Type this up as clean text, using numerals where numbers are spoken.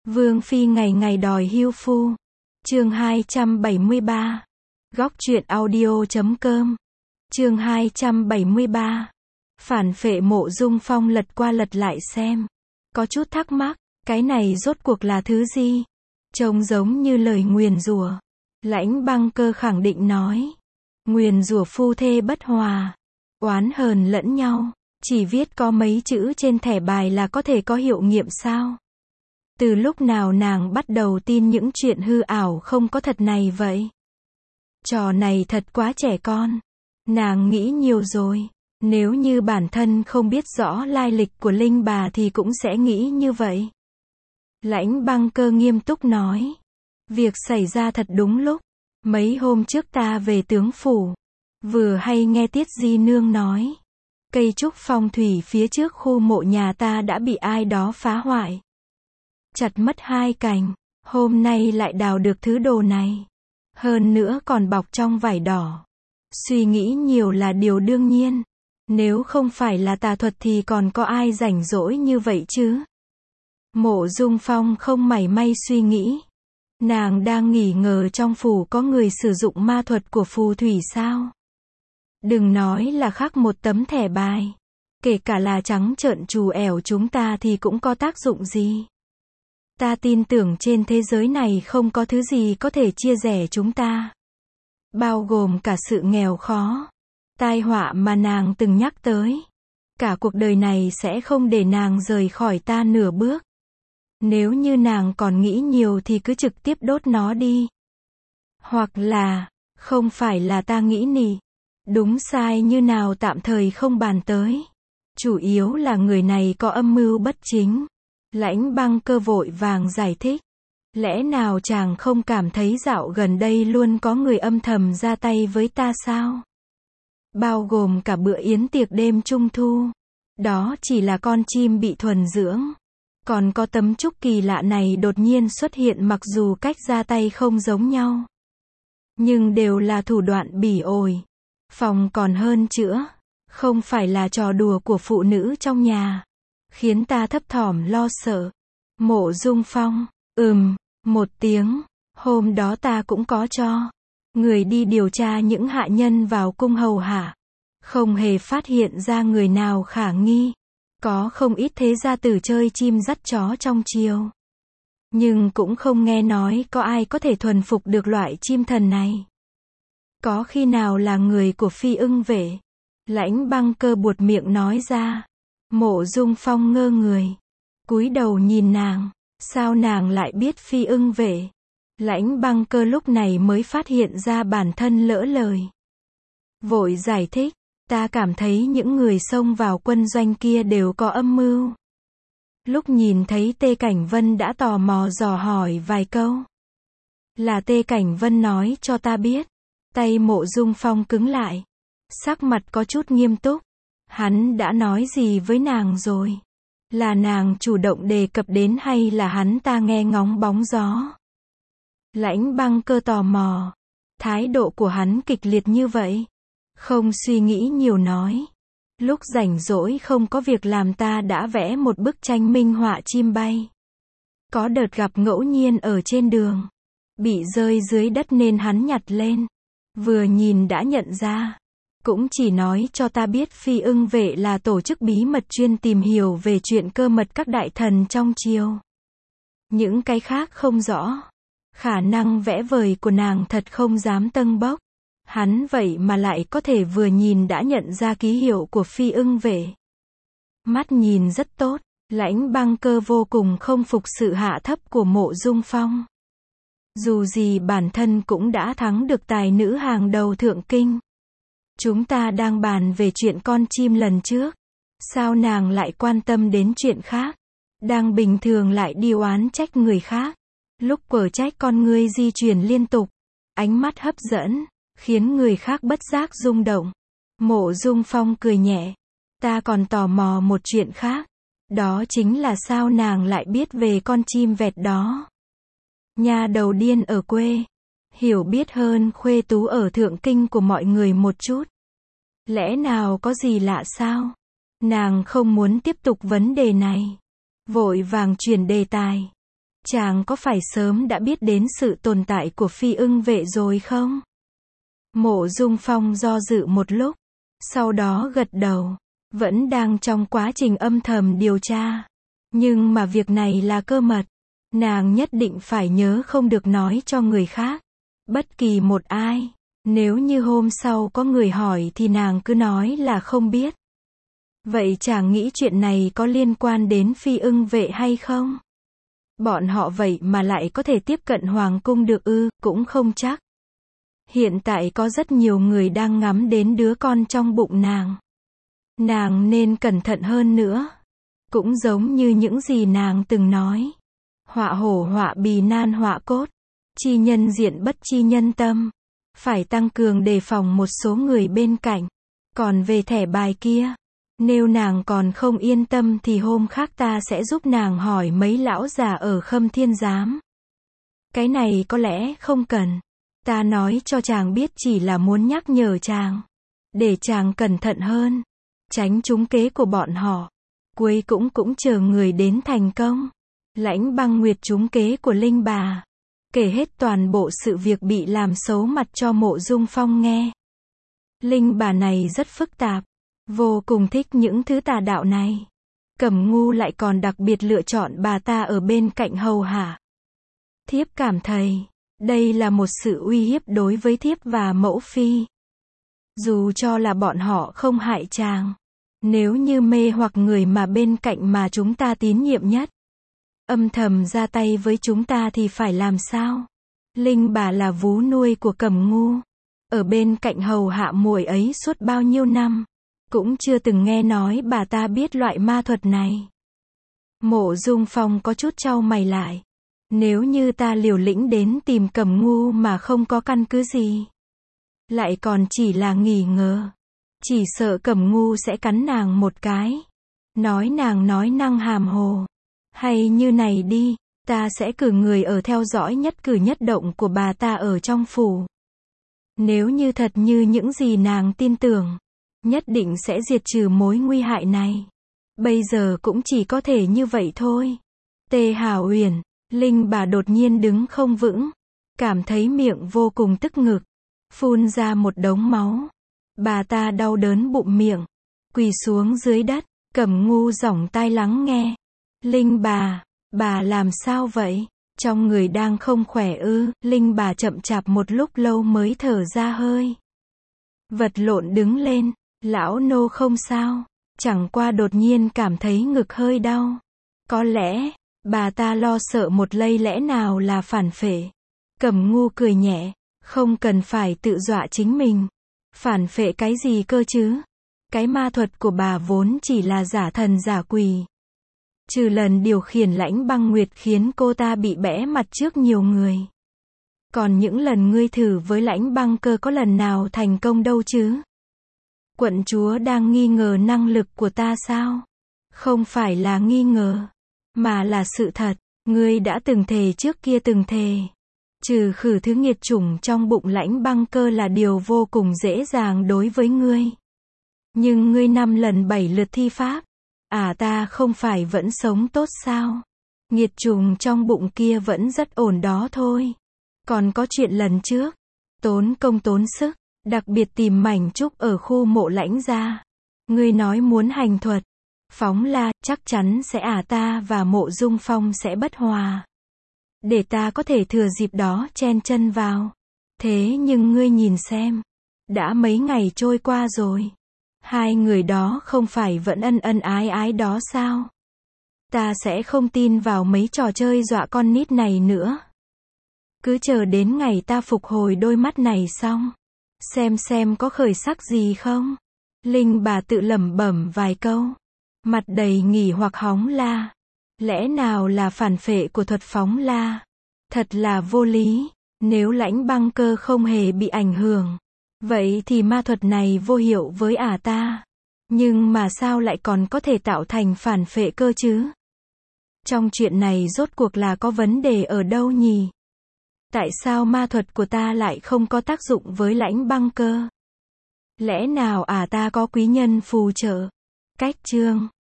Vương phi ngày ngày đòi hưu phu. Chương 273. Góc truyện audio.com. Chương 273. Phản phệ. Mộ Dung Phong lật qua lật lại xem, có chút thắc mắc, cái này rốt cuộc là thứ gì? Trông giống như lời nguyền rủa. Lãnh Băng Cơ khẳng định nói, nguyền rủa phu thê bất hòa, oán hờn lẫn nhau, chỉ viết có mấy chữ trên thẻ bài là có thể có hiệu nghiệm sao? Từ lúc nào nàng bắt đầu tin những chuyện hư ảo không có thật này vậy? Trò này thật quá trẻ con. Nàng nghĩ nhiều rồi. Nếu như bản thân không biết rõ lai lịch của Linh bà thì cũng sẽ nghĩ như vậy. Lãnh Băng Cơ nghiêm túc nói, việc xảy ra thật đúng lúc. Mấy hôm trước ta về tướng phủ, vừa hay nghe Tiết Di Nương nói, cây trúc phong thủy phía trước khu mộ nhà ta đã bị ai đó phá hoại, chặt mất 2 cành, hôm nay lại đào được thứ đồ này. Hơn nữa còn bọc trong vải đỏ. Suy nghĩ nhiều là điều đương nhiên. Nếu không phải là tà thuật thì còn có ai rảnh rỗi như vậy chứ? Mộ Dung Phong không mảy may suy nghĩ. Nàng đang nghi ngờ trong phủ có người sử dụng ma thuật của phù thủy sao? Đừng nói là khắc một tấm thẻ bài. Kể cả là trắng trợn trù ẻo chúng ta thì cũng có tác dụng gì? Ta tin tưởng trên thế giới này không có thứ gì có thể chia rẽ chúng ta. Bao gồm cả sự nghèo khó, tai họa mà nàng từng nhắc tới. Cả cuộc đời này sẽ không để nàng rời khỏi ta nửa bước. Nếu như nàng còn nghĩ nhiều thì cứ trực tiếp đốt nó đi. Hoặc là, không phải là ta nghĩ nị. Đúng sai như nào tạm thời không bàn tới. Chủ yếu là người này có âm mưu bất chính. Lãnh Băng Cơ vội vàng giải thích. Lẽ nào chàng không cảm thấy dạo gần đây luôn có người âm thầm ra tay với ta sao? Bao gồm cả bữa yến tiệc đêm trung thu. Đó chỉ là con chim bị thuần dưỡng. Còn có tấm trúc kỳ lạ này đột nhiên xuất hiện, mặc dù cách ra tay không giống nhau, nhưng đều là thủ đoạn bỉ ổi. Phòng còn hơn chữa. Không phải là trò đùa của phụ nữ trong nhà. Khiến ta thấp thỏm lo sợ. Mộ Dung Phong, một tiếng. Hôm đó ta cũng có cho người đi điều tra những hạ nhân vào cung hầu hạ. Không hề phát hiện ra người nào khả nghi. Có không ít thế gia tử chơi chim dắt chó trong triều. Nhưng cũng không nghe nói có ai có thể thuần phục được loại chim thần này. Có khi nào là người của Phi Ưng Vệ? Lãnh Băng Cơ buột miệng nói ra. Mộ Dung Phong ngơ người, cúi đầu nhìn nàng. Sao nàng lại biết Phi Ưng Vệ? Lãnh Băng Cơ lúc này mới phát hiện ra bản thân lỡ lời. Vội giải thích, ta cảm thấy những người xông vào quân doanh kia đều có âm mưu. Lúc nhìn thấy Tê Cảnh Vân đã tò mò dò hỏi vài câu. Là Tê Cảnh Vân nói cho ta biết. Tay Mộ Dung Phong cứng lại. Sắc mặt có chút nghiêm túc. Hắn đã nói gì với nàng rồi? Là nàng chủ động đề cập đến hay là hắn ta nghe ngóng bóng gió? Lãnh Băng Cơ tò mò. Thái độ của hắn kịch liệt như vậy. Không suy nghĩ nhiều nói. Lúc rảnh rỗi không có việc làm ta đã vẽ một bức tranh minh họa chim bay. Có đợt gặp ngẫu nhiên ở trên đường. Bị rơi dưới đất nên hắn nhặt lên. Vừa nhìn đã nhận ra. Cũng chỉ nói cho ta biết Phi Ưng Vệ là tổ chức bí mật chuyên tìm hiểu về chuyện cơ mật các đại thần trong triều. Những cái khác không rõ. Khả năng vẽ vời của nàng thật không dám tâng bốc. Hắn vậy mà lại có thể vừa nhìn đã nhận ra ký hiệu của Phi Ưng Vệ. Mắt nhìn rất tốt. Lãnh Băng Cơ vô cùng không phục sự hạ thấp của Mộ Dung Phong. Dù gì bản thân cũng đã thắng được tài nữ hàng đầu thượng kinh. Chúng ta đang bàn về chuyện con chim lần trước. Sao nàng lại quan tâm đến chuyện khác? Đang bình thường lại đi oán trách người khác. Lúc quở trách con ngươi di chuyển liên tục. Ánh mắt hấp dẫn, khiến người khác bất giác rung động. Mộ Dung Phong cười nhẹ. Ta còn tò mò một chuyện khác. Đó chính là sao nàng lại biết về con chim vẹt đó? Nhà đầu điên ở quê. Hiểu biết hơn khuê tú ở thượng kinh của mọi người một chút. Lẽ nào có gì lạ sao? Nàng không muốn tiếp tục vấn đề này. Vội vàng chuyển đề tài. chàng có phải sớm đã biết đến sự tồn tại của phi ưng vệ rồi không? Mộ Dung Phong do dự một lúc, sau đó gật đầu, vẫn đang trong quá trình âm thầm điều tra. Nhưng mà việc này là cơ mật, nàng nhất định phải nhớ không được nói cho người khác, bất kỳ một ai. Nếu như hôm sau có người hỏi thì nàng cứ nói là không biết. Vậy chàng nghĩ chuyện này có liên quan đến phi ưng vệ hay không? Bọn họ vậy mà lại có thể tiếp cận hoàng cung được ư? Cũng không chắc. Hiện tại có rất nhiều người đang ngắm đến đứa con trong bụng nàng. Nàng nên cẩn thận hơn nữa. Cũng giống như những gì nàng từng nói. Họa hổ họa bì nan họa cốt. Chi nhân diện bất chi nhân tâm. Phải tăng cường đề phòng một số người bên cạnh. Còn về thẻ bài kia, nếu nàng còn không yên tâm thì hôm khác ta sẽ giúp nàng hỏi mấy lão già ở Khâm Thiên Giám. Cái này có lẽ không cần. Ta nói cho chàng biết chỉ là muốn nhắc nhở chàng. Để chàng cẩn thận hơn. Tránh trúng kế của bọn họ. Cuối cũng chờ người đến thành công. Lãnh Băng Nguyệt trúng kế của Linh bà. Kể hết toàn bộ sự việc bị làm xấu mặt cho Mộ Dung Phong nghe. Linh bà này rất phức tạp. Vô cùng thích những thứ tà đạo này. Cẩm Ngu lại còn đặc biệt lựa chọn bà ta ở bên cạnh hầu hạ. Thiếp cảm thấy, đây là một sự uy hiếp đối với thiếp và mẫu phi. Dù cho là bọn họ không hại chàng. Nếu như mê hoặc người mà bên cạnh mà chúng ta tín nhiệm nhất, âm thầm ra tay với chúng ta thì phải làm sao? Linh bà là vú nuôi của Cẩm Ngu. Ở bên cạnh hầu hạ muội ấy suốt bao nhiêu năm. Cũng chưa từng nghe nói bà ta biết loại ma thuật này. Mộ Dung Phong có chút chau mày lại. Nếu như ta liều lĩnh đến tìm Cẩm Ngu mà không có căn cứ gì, lại còn chỉ là nghi ngờ, chỉ sợ Cẩm Ngu sẽ cắn nàng một cái. Nói nàng nói năng hàm hồ. Hay như này đi, ta sẽ cử người ở theo dõi nhất cử nhất động của bà ta ở trong phủ. Nếu như thật như những gì nàng tin tưởng, nhất định sẽ diệt trừ mối nguy hại này. Bây giờ cũng chỉ có thể như vậy thôi. Tê Hảo Uyển, Linh bà đột nhiên đứng không vững, cảm thấy miệng vô cùng tức ngực, phun ra một đống máu. Bà ta đau đớn bụng miệng, quỳ xuống dưới đất. Cẩm Ngu giỏng tai lắng nghe. Linh bà làm sao vậy? Trong người đang không khỏe ư? Linh bà chậm chạp một lúc lâu mới thở ra hơi. Vật lộn đứng lên. Lão nô không sao. Chẳng qua đột nhiên cảm thấy ngực hơi đau. Có lẽ, bà ta lo sợ một lây lẽ nào là phản phệ. Cẩm Ngu cười nhẹ. Không cần phải tự dọa chính mình. Phản phệ cái gì cơ chứ? Cái ma thuật của bà vốn chỉ là giả thần giả quỷ. Trừ lần điều khiển Lãnh Băng Nguyệt khiến cô ta bị bẽ mặt trước nhiều người. Còn những lần ngươi thử với Lãnh Băng Cơ có lần nào thành công đâu chứ? Quận chúa đang nghi ngờ năng lực của ta sao? Không phải là nghi ngờ, mà là sự thật. Ngươi đã từng thề trước kia từng thề. Trừ khử thứ nghiệt chủng trong bụng Lãnh Băng Cơ là điều vô cùng dễ dàng đối với ngươi. Nhưng ngươi 5 lần 7 lượt thi pháp. Ta không phải vẫn sống tốt sao? Nghiệt trùng trong bụng kia vẫn rất ổn đó thôi. Còn có chuyện lần trước, tốn công tốn sức, đặc biệt tìm mảnh trúc ở khu mộ Lãnh gia. Ngươi nói muốn hành thuật, phóng la, chắc chắn sẽ ta và Mộ Dung Phong sẽ bất hòa. Để ta có thể thừa dịp đó chen chân vào. Thế nhưng ngươi nhìn xem, đã mấy ngày trôi qua rồi. Hai người đó không phải vẫn ân ân ái ái đó sao? Ta sẽ không tin vào mấy trò chơi dọa con nít này nữa. Cứ chờ đến ngày ta phục hồi đôi mắt này xong, xem có khởi sắc gì không. Linh bà tự lẩm bẩm vài câu, mặt đầy nghỉ hoặc hóng la. Lẽ nào là phản phệ của thuật phóng la? Thật là vô lý. Nếu Lãnh Băng Cơ không hề bị ảnh hưởng, vậy thì ma thuật này vô hiệu với ta. Nhưng mà sao lại còn có thể tạo thành phản phệ cơ chứ? Trong chuyện này rốt cuộc là có vấn đề ở đâu nhỉ? Tại sao ma thuật của ta lại không có tác dụng với Lãnh Băng Cơ? Lẽ nào ta có quý nhân phù trợ? Cách chương